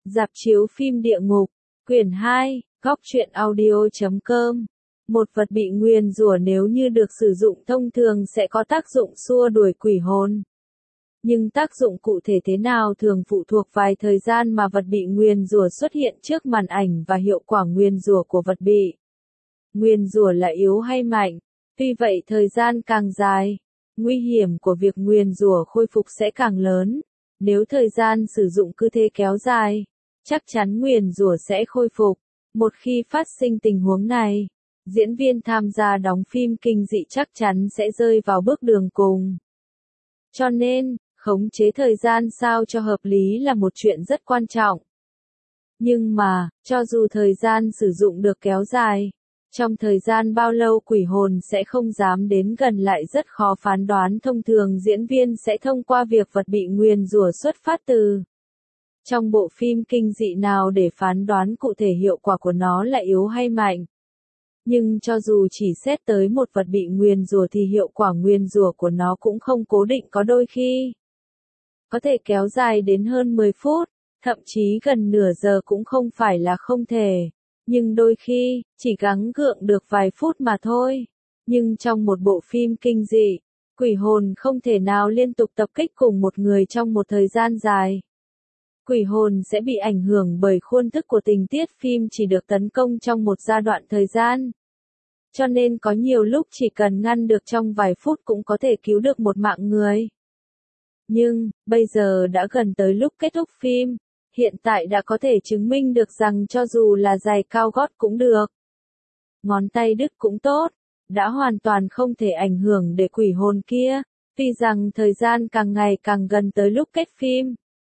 Rạp chiếu phim địa ngục, quyển 2, góc truyện audio.com. Một vật bị nguyền rủa nếu như được sử dụng thông thường sẽ có tác dụng xua đuổi quỷ hồn. Nhưng tác dụng cụ thể thế nào thường phụ thuộc vào thời gian mà vật bị nguyền rủa xuất hiện trước màn ảnh và hiệu quả nguyền rủa của vật bị nguyền rủa là yếu hay mạnh. Tuy vậy thời gian càng dài, nguy hiểm của việc nguyền rủa khôi phục sẽ càng lớn. Nếu thời gian sử dụng cứ thế kéo dài, chắc chắn nguyền rủa sẽ khôi phục. Một khi phát sinh tình huống này, diễn viên tham gia đóng phim kinh dị chắc chắn sẽ rơi vào bước đường cùng. Cho nên, khống chế thời gian sao cho hợp lý là một chuyện rất quan trọng. Nhưng mà, cho dù thời gian sử dụng được kéo dài, trong thời gian bao lâu quỷ hồn sẽ không dám đến gần lại rất khó phán đoán. Thông thường diễn viên sẽ thông qua việc vật bị nguyền rủa xuất phát từ trong bộ phim kinh dị nào để phán đoán cụ thể hiệu quả của nó là yếu hay mạnh. Nhưng cho dù chỉ xét tới một vật bị nguyền rủa thì hiệu quả nguyền rủa của nó cũng không cố định, có đôi khi có thể kéo dài đến hơn 10 phút, thậm chí gần nửa giờ cũng không phải là không thể. Nhưng đôi khi, chỉ gắng gượng được vài phút mà thôi. Nhưng trong một bộ phim kinh dị, quỷ hồn không thể nào liên tục tập kích cùng một người trong một thời gian dài. Quỷ hồn sẽ bị ảnh hưởng bởi khuôn thức của tình tiết phim chỉ được tấn công trong một giai đoạn thời gian. Cho nên có nhiều lúc chỉ cần ngăn được trong vài phút cũng có thể cứu được một mạng người. Nhưng, bây giờ đã gần tới lúc kết thúc phim. Hiện tại đã có thể chứng minh được rằng cho dù là giày cao gót cũng được, ngón tay đứt cũng tốt, đã hoàn toàn không thể ảnh hưởng để quỷ hồn kia, tuy rằng thời gian càng ngày càng gần tới lúc kết phim.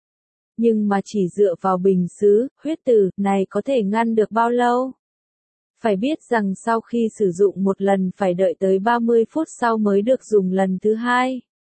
Nhưng mà chỉ dựa vào bình sứ, huyết tử này có thể ngăn được bao lâu? Phải biết rằng sau khi sử dụng một lần phải đợi tới 30 phút sau mới được dùng lần thứ hai.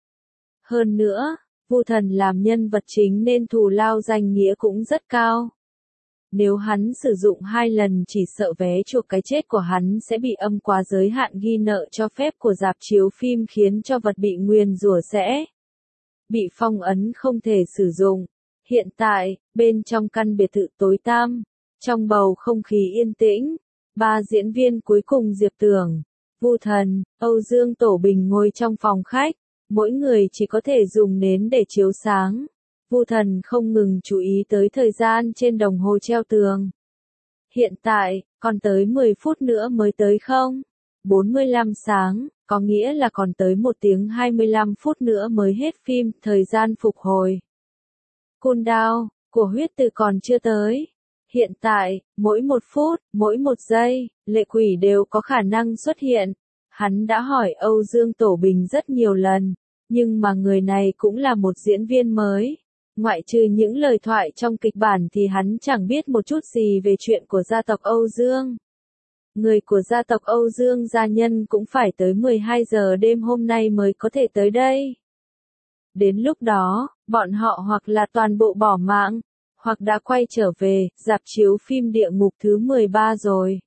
Hơn nữa, Vu Thần làm nhân vật chính nên thù lao danh nghĩa cũng rất cao. Nếu hắn sử dụng 2 lần chỉ sợ vé chuộc cái chết của hắn sẽ bị âm quá giới hạn ghi nợ cho phép của rạp chiếu phim, khiến cho vật bị nguyền rủa sẽ bị phong ấn không thể sử dụng. Hiện tại, bên trong căn biệt thự tối tăm, trong bầu không khí yên tĩnh, 3 diễn viên cuối cùng Diệp Tưởng, Vu Thần, Âu Dương Tổ Bình ngồi trong phòng khách. Mỗi người chỉ có thể dùng nến để chiếu sáng. Vu Thần không ngừng chú ý tới thời gian trên đồng hồ treo tường. Hiện tại, còn tới 10 phút nữa mới tới không? 45 sáng, có nghĩa là còn tới 1 tiếng 25 phút nữa mới hết phim, thời gian phục hồi. Cooldown của huyết tử còn chưa tới. Hiện tại, mỗi 1 phút, mỗi 1 giây, lệ quỷ đều có khả năng xuất hiện. Hắn đã hỏi Âu Dương Tổ Bình rất nhiều lần, nhưng mà người này cũng là một diễn viên mới. Ngoại trừ những lời thoại trong kịch bản thì hắn chẳng biết một chút gì về chuyện của gia tộc Âu Dương. Người của gia tộc Âu Dương gia nhân cũng phải tới 12 giờ đêm hôm nay mới có thể tới đây. Đến lúc đó, bọn họ hoặc là toàn bộ bỏ mạng, hoặc đã quay trở về, rạp chiếu phim địa ngục thứ 13 rồi.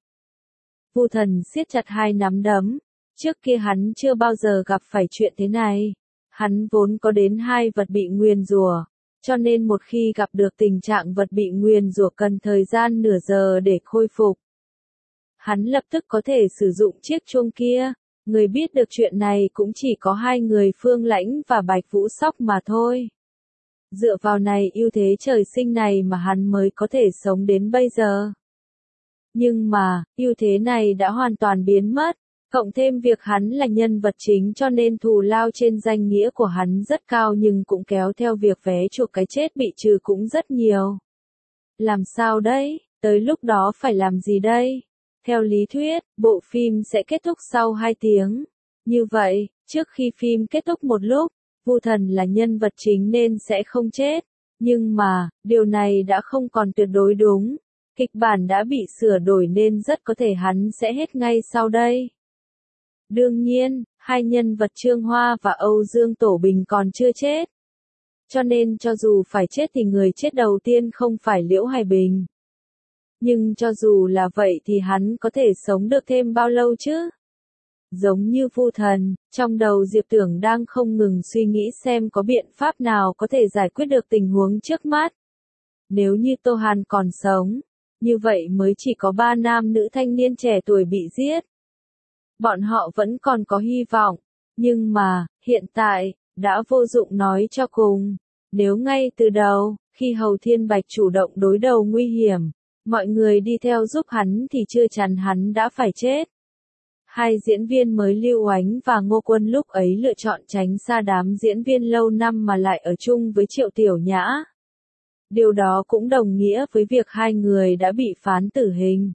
Vu Thần siết chặt 2 nắm đấm. Trước kia hắn chưa bao giờ gặp phải chuyện thế này. Hắn vốn có đến 2 vật bị nguyền rủa, cho nên một khi gặp được tình trạng vật bị nguyền rủa cần thời gian nửa giờ để khôi phục, hắn lập tức có thể sử dụng chiếc chuông kia. Người biết được chuyện này cũng chỉ có 2 người, Phương Lãnh và Bạch Vũ Sóc mà thôi. Dựa vào này ưu thế trời sinh này mà hắn mới có thể sống đến bây giờ. Nhưng mà, ưu thế này đã hoàn toàn biến mất. Cộng thêm việc hắn là nhân vật chính cho nên thù lao trên danh nghĩa của hắn rất cao, nhưng cũng kéo theo việc vé chuộc cái chết bị trừ cũng rất nhiều. Làm sao đấy? Tới lúc đó phải làm gì đây? Theo lý thuyết, bộ phim sẽ kết thúc sau 2 tiếng. Như vậy, trước khi phim kết thúc một lúc, Vu Thần là nhân vật chính nên sẽ không chết. Nhưng mà, điều này đã không còn tuyệt đối đúng. Kịch bản đã bị sửa đổi nên rất có thể hắn sẽ hết ngay sau đây. Đương nhiên, 2 nhân vật Trương Hoa và Âu Dương Tổ Bình còn chưa chết. Cho nên cho dù phải chết thì người chết đầu tiên không phải Liễu Hải Bình. Nhưng cho dù là vậy thì hắn có thể sống được thêm bao lâu chứ? Giống như Vu Thần, trong đầu Diệp Tưởng đang không ngừng suy nghĩ xem có biện pháp nào có thể giải quyết được tình huống trước mắt. Nếu như Tô Hàn còn sống, như vậy mới chỉ có 3 nam nữ thanh niên trẻ tuổi bị giết. Bọn họ vẫn còn có hy vọng, nhưng mà, hiện tại, đã vô dụng nói cho cùng. Nếu ngay từ đầu, khi Hầu Thiên Bạch chủ động đối đầu nguy hiểm, mọi người đi theo giúp hắn thì chưa chắn hắn đã phải chết. Hai diễn viên mới Lưu Oánh và Ngô Quân lúc ấy lựa chọn tránh xa đám diễn viên lâu năm mà lại ở chung với Triệu Tiểu Nhã. Điều đó cũng đồng nghĩa với việc hai người đã bị phán tử hình.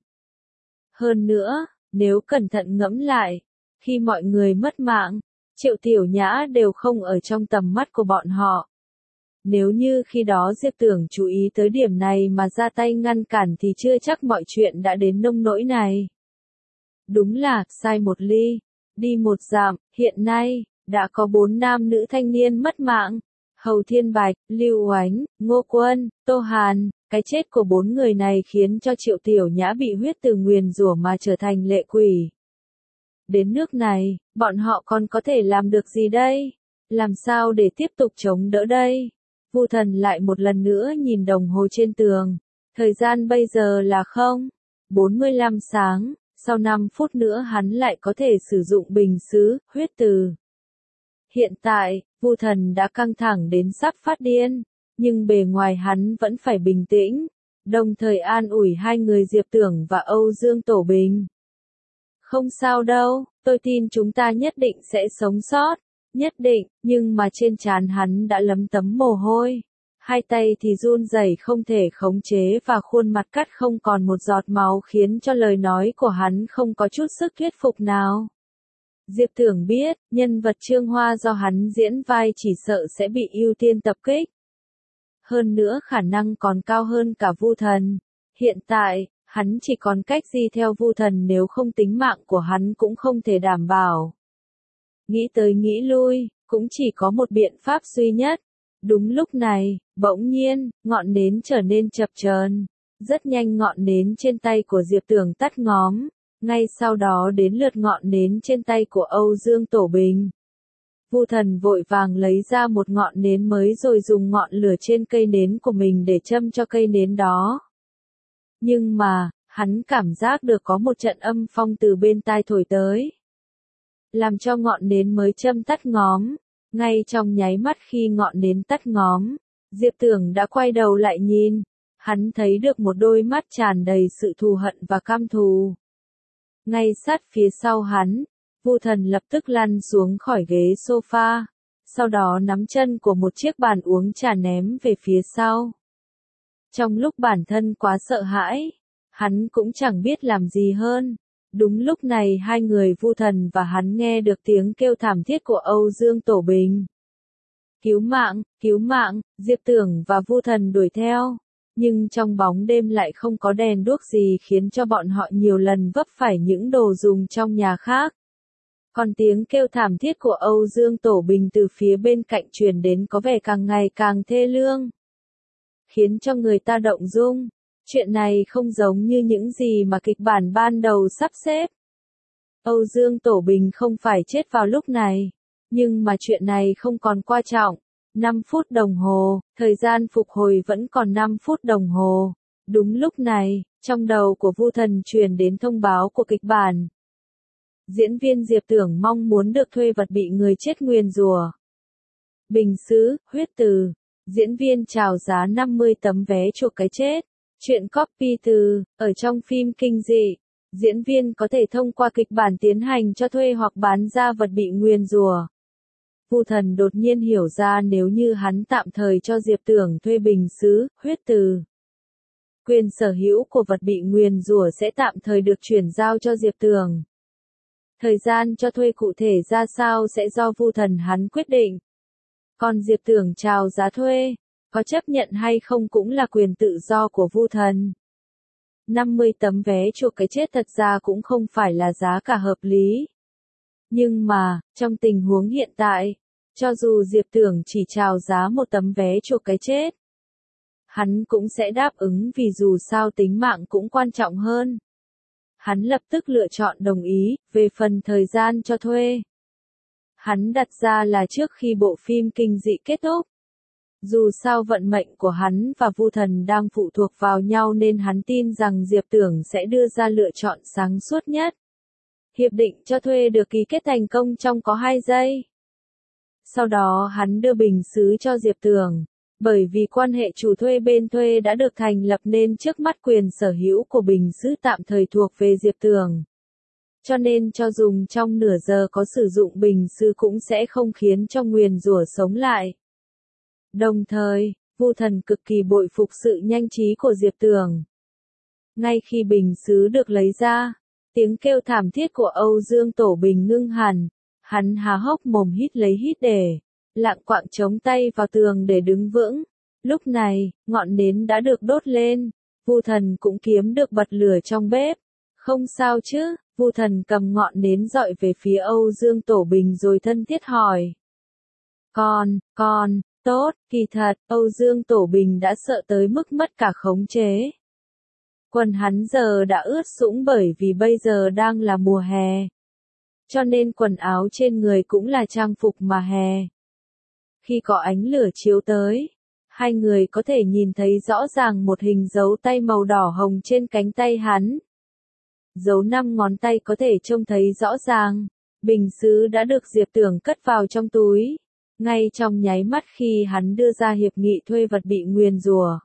Hơn nữa, nếu cẩn thận ngẫm lại, khi mọi người mất mạng, Triệu Tiểu Nhã đều không ở trong tầm mắt của bọn họ. Nếu như khi đó Diệp Tưởng chú ý tới điểm này mà ra tay ngăn cản thì chưa chắc mọi chuyện đã đến nông nỗi này. Đúng là, sai một ly, đi một dặm, hiện nay, đã có 4 nam nữ thanh niên mất mạng. Hầu Thiên Bạch, Lưu Oánh, Ngô Quân, Tô Hàn, cái chết của 4 người này khiến cho Triệu Tiểu Nhã bị huyết từ nguyền rủa mà trở thành lệ quỷ. Đến nước này, bọn họ còn có thể làm được gì đây? Làm sao để tiếp tục chống đỡ đây? Vu Thần lại một lần nữa nhìn đồng hồ trên tường. Thời gian bây giờ là 0:45 sáng, sau 5 phút nữa hắn lại có thể sử dụng bình sứ, huyết từ. Hiện tại, Vu Thần đã căng thẳng đến sắp phát điên, nhưng bề ngoài hắn vẫn phải bình tĩnh, đồng thời an ủi hai người Diệp Tưởng và Âu Dương Tổ Bình. Không sao đâu, tôi tin chúng ta nhất định sẽ sống sót, nhất định, nhưng mà trên trán hắn đã lấm tấm mồ hôi. Hai tay thì run rẩy không thể khống chế và khuôn mặt cắt không còn một giọt máu khiến cho lời nói của hắn không có chút sức thuyết phục nào. Diệp Tưởng biết, nhân vật Trương Hoa do hắn diễn vai chỉ sợ sẽ bị ưu tiên tập kích. Hơn nữa khả năng còn cao hơn cả Vu Thần. Hiện tại, hắn chỉ còn cách gì theo Vu Thần nếu không tính mạng của hắn cũng không thể đảm bảo. Nghĩ tới nghĩ lui, cũng chỉ có một biện pháp duy nhất. Đúng lúc này, bỗng nhiên, ngọn nến trở nên chập chờn. Rất nhanh ngọn nến trên tay của Diệp Tưởng tắt ngóm. Ngay sau đó đến lượt ngọn nến trên tay của Âu Dương Tổ Bình. Vu Thần vội vàng lấy ra một ngọn nến mới rồi dùng ngọn lửa trên cây nến của mình để châm cho cây nến đó. Nhưng mà, hắn cảm giác được có một trận âm phong từ bên tai thổi tới. Làm cho ngọn nến mới châm tắt ngóm. Ngay trong nháy mắt khi ngọn nến tắt ngóm, Diệp Tưởng đã quay đầu lại nhìn. Hắn thấy được một đôi mắt tràn đầy sự thù hận và căm thù. Ngay sát phía sau hắn, Vu Thần lập tức lăn xuống khỏi ghế sofa, sau đó nắm chân của một chiếc bàn uống trà ném về phía sau. Trong lúc bản thân quá sợ hãi, hắn cũng chẳng biết làm gì hơn. Đúng lúc này hai người Vu Thần và hắn nghe được tiếng kêu thảm thiết của Âu Dương Tổ Bình. Cứu mạng, Diệp Tưởng và Vu Thần đuổi theo. Nhưng trong bóng đêm lại không có đèn đuốc gì khiến cho bọn họ nhiều lần vấp phải những đồ dùng trong nhà khác. Còn tiếng kêu thảm thiết của Âu Dương Tổ Bình từ phía bên cạnh truyền đến có vẻ càng ngày càng thê lương. Khiến cho người ta động dung. Chuyện này không giống như những gì mà kịch bản ban đầu sắp xếp. Âu Dương Tổ Bình không phải chết vào lúc này. Nhưng mà chuyện này không còn quan trọng. 5 phút đồng hồ, thời gian phục hồi vẫn còn 5 phút đồng hồ. Đúng lúc này, trong đầu của Vu Thần truyền đến thông báo của kịch bản. Diễn viên Diệp Tưởng mong muốn được thuê vật bị người chết nguyền rủa. Bình sứ, huyết từ. Diễn viên chào giá 50 tấm vé chuộc cái chết. Chuyện copy từ, ở trong phim kinh dị. Diễn viên có thể thông qua kịch bản tiến hành cho thuê hoặc bán ra vật bị nguyền rủa. Vu Thần đột nhiên hiểu ra nếu như hắn tạm thời cho Diệp Tưởng thuê bình sứ, huyết từ. Quyền sở hữu của vật bị nguyền rủa sẽ tạm thời được chuyển giao cho Diệp Tưởng. Thời gian cho thuê cụ thể ra sao sẽ do Vu Thần hắn quyết định. Còn Diệp Tưởng chào giá thuê, có chấp nhận hay không cũng là quyền tự do của Vu Thần. 50 tấm vé chuộc cái chết thật ra cũng không phải là giá cả hợp lý. Nhưng mà, trong tình huống hiện tại, cho dù Diệp Tưởng chỉ chào giá một tấm vé chuộc cái chết, hắn cũng sẽ đáp ứng vì dù sao tính mạng cũng quan trọng hơn. Hắn lập tức lựa chọn đồng ý, về phần thời gian cho thuê. Hắn đặt ra là trước khi bộ phim kinh dị kết thúc. Dù sao vận mệnh của hắn và Vu Thần đang phụ thuộc vào nhau nên hắn tin rằng Diệp Tưởng sẽ đưa ra lựa chọn sáng suốt nhất. Hiệp định cho thuê được ký kết thành công trong có 2 giây. Sau đó hắn đưa bình sứ cho Diệp Tưởng. Bởi vì quan hệ chủ thuê bên thuê đã được thành lập nên trước mắt quyền sở hữu của bình sứ tạm thời thuộc về Diệp Tưởng. Cho nên cho dùng trong nửa giờ có sử dụng bình sứ cũng sẽ không khiến cho nguyền rủa sống lại. Đồng thời, Vu Thần cực kỳ bội phục sự nhanh trí của Diệp Tưởng. Ngay khi bình sứ được lấy ra, tiếng kêu thảm thiết của Âu Dương Tổ Bình ngưng hẳn, hắn há hốc mồm hít lấy hít để, lạng quạng chống tay vào tường để đứng vững. Lúc này, ngọn nến đã được đốt lên, Vu Thần cũng kiếm được bật lửa trong bếp. Không sao chứ, Vu Thần cầm ngọn nến dọi về phía Âu Dương Tổ Bình rồi thân thiết hỏi. Con, tốt, kỳ thật, Âu Dương Tổ Bình đã sợ tới mức mất cả khống chế. Quần hắn giờ đã ướt sũng bởi vì bây giờ đang là mùa hè. Cho nên quần áo trên người cũng là trang phục mà hè. Khi có ánh lửa chiếu tới, hai người có thể nhìn thấy rõ ràng một hình dấu tay màu đỏ hồng trên cánh tay hắn. Dấu 5 ngón tay có thể trông thấy rõ ràng. Bình sứ đã được Diệp Tưởng cất vào trong túi. Ngay trong nháy mắt khi hắn đưa ra hiệp nghị thuê vật bị nguyền rủa,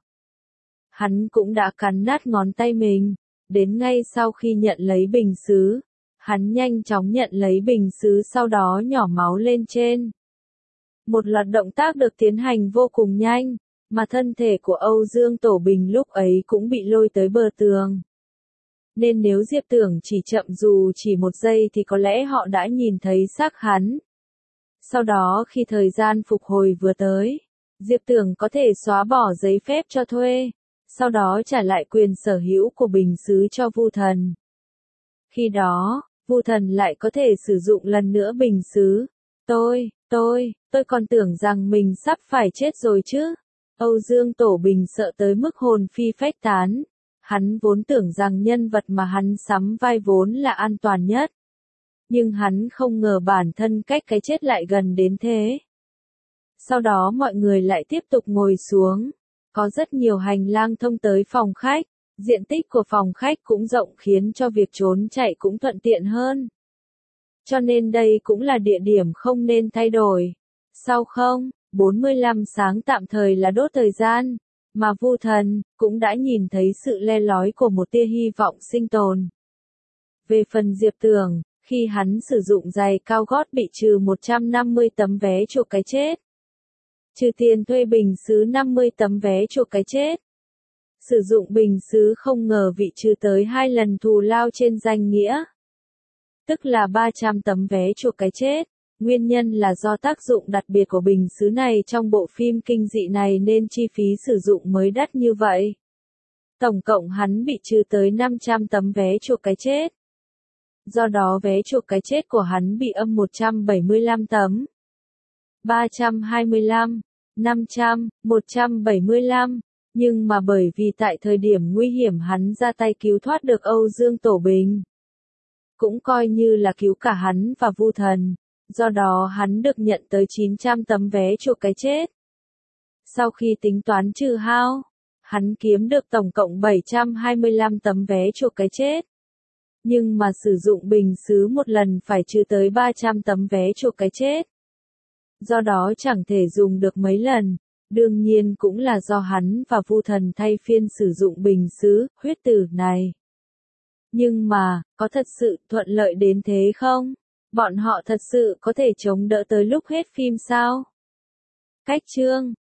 hắn cũng đã cắn nát ngón tay mình. Đến ngay sau khi nhận lấy bình sứ, hắn nhanh chóng nhận lấy bình sứ sau đó nhỏ máu lên trên. Một loạt động tác được tiến hành vô cùng nhanh, mà thân thể của Âu Dương Tổ Bình lúc ấy cũng bị lôi tới bờ tường. Nên nếu Diệp Tưởng chỉ chậm dù chỉ 1 giây thì có lẽ họ đã nhìn thấy xác hắn. Sau đó khi thời gian phục hồi vừa tới, Diệp Tưởng có thể xóa bỏ giấy phép cho thuê, sau đó trả lại quyền sở hữu của bình sứ cho Vu Thần. Khi đó, Vu Thần lại có thể sử dụng lần nữa bình sứ. Tôi còn tưởng rằng mình sắp phải chết rồi chứ. Âu Dương Tổ Bình sợ tới mức hồn phi phách tán. Hắn vốn tưởng rằng nhân vật mà hắn sắm vai vốn là an toàn nhất. Nhưng hắn không ngờ bản thân cách cái chết lại gần đến thế. Sau đó mọi người lại tiếp tục ngồi xuống. Có rất nhiều hành lang thông tới phòng khách. Diện tích của phòng khách cũng rộng khiến cho việc trốn chạy cũng thuận tiện hơn. Cho nên đây cũng là địa điểm không nên thay đổi. Sau 45 sáng tạm thời là đốt thời gian, mà Vu Thần cũng đã nhìn thấy sự le lói của một tia hy vọng sinh tồn. Về phần Diệp Tưởng, khi hắn sử dụng giày cao gót bị trừ 150 tấm vé chuộc cái chết. Trừ tiền thuê bình sứ 50 tấm vé chuộc cái chết. Sử dụng bình sứ không ngờ bị trừ tới 2 lần thù lao trên danh nghĩa. Tức là 300 tấm vé chuộc cái chết. Nguyên nhân là do tác dụng đặc biệt của bình sứ này trong bộ phim kinh dị này nên chi phí sử dụng mới đắt như vậy. Tổng cộng hắn bị trừ tới 500 tấm vé chuộc cái chết. Do đó vé chuộc cái chết của hắn bị âm 175 tấm. 325, 500, 175. Nhưng mà bởi vì tại thời điểm nguy hiểm hắn ra tay cứu thoát được Âu Dương Tổ Bình. Cũng coi như là cứu cả hắn và Vu Thần. Do đó hắn được nhận tới 900 tấm vé chuộc cái chết. Sau khi tính toán trừ hao, hắn kiếm được tổng cộng 725 tấm vé chuộc cái chết. Nhưng mà sử dụng bình sứ một lần phải trừ tới 300 tấm vé chuộc cái chết. Do đó chẳng thể dùng được mấy lần. Đương nhiên cũng là do hắn và Vu Thần thay phiên sử dụng bình sứ, huyết tử này. Nhưng mà, có thật sự thuận lợi đến thế không? Bọn họ thật sự có thể chống đỡ tới lúc hết phim sao? Cách chương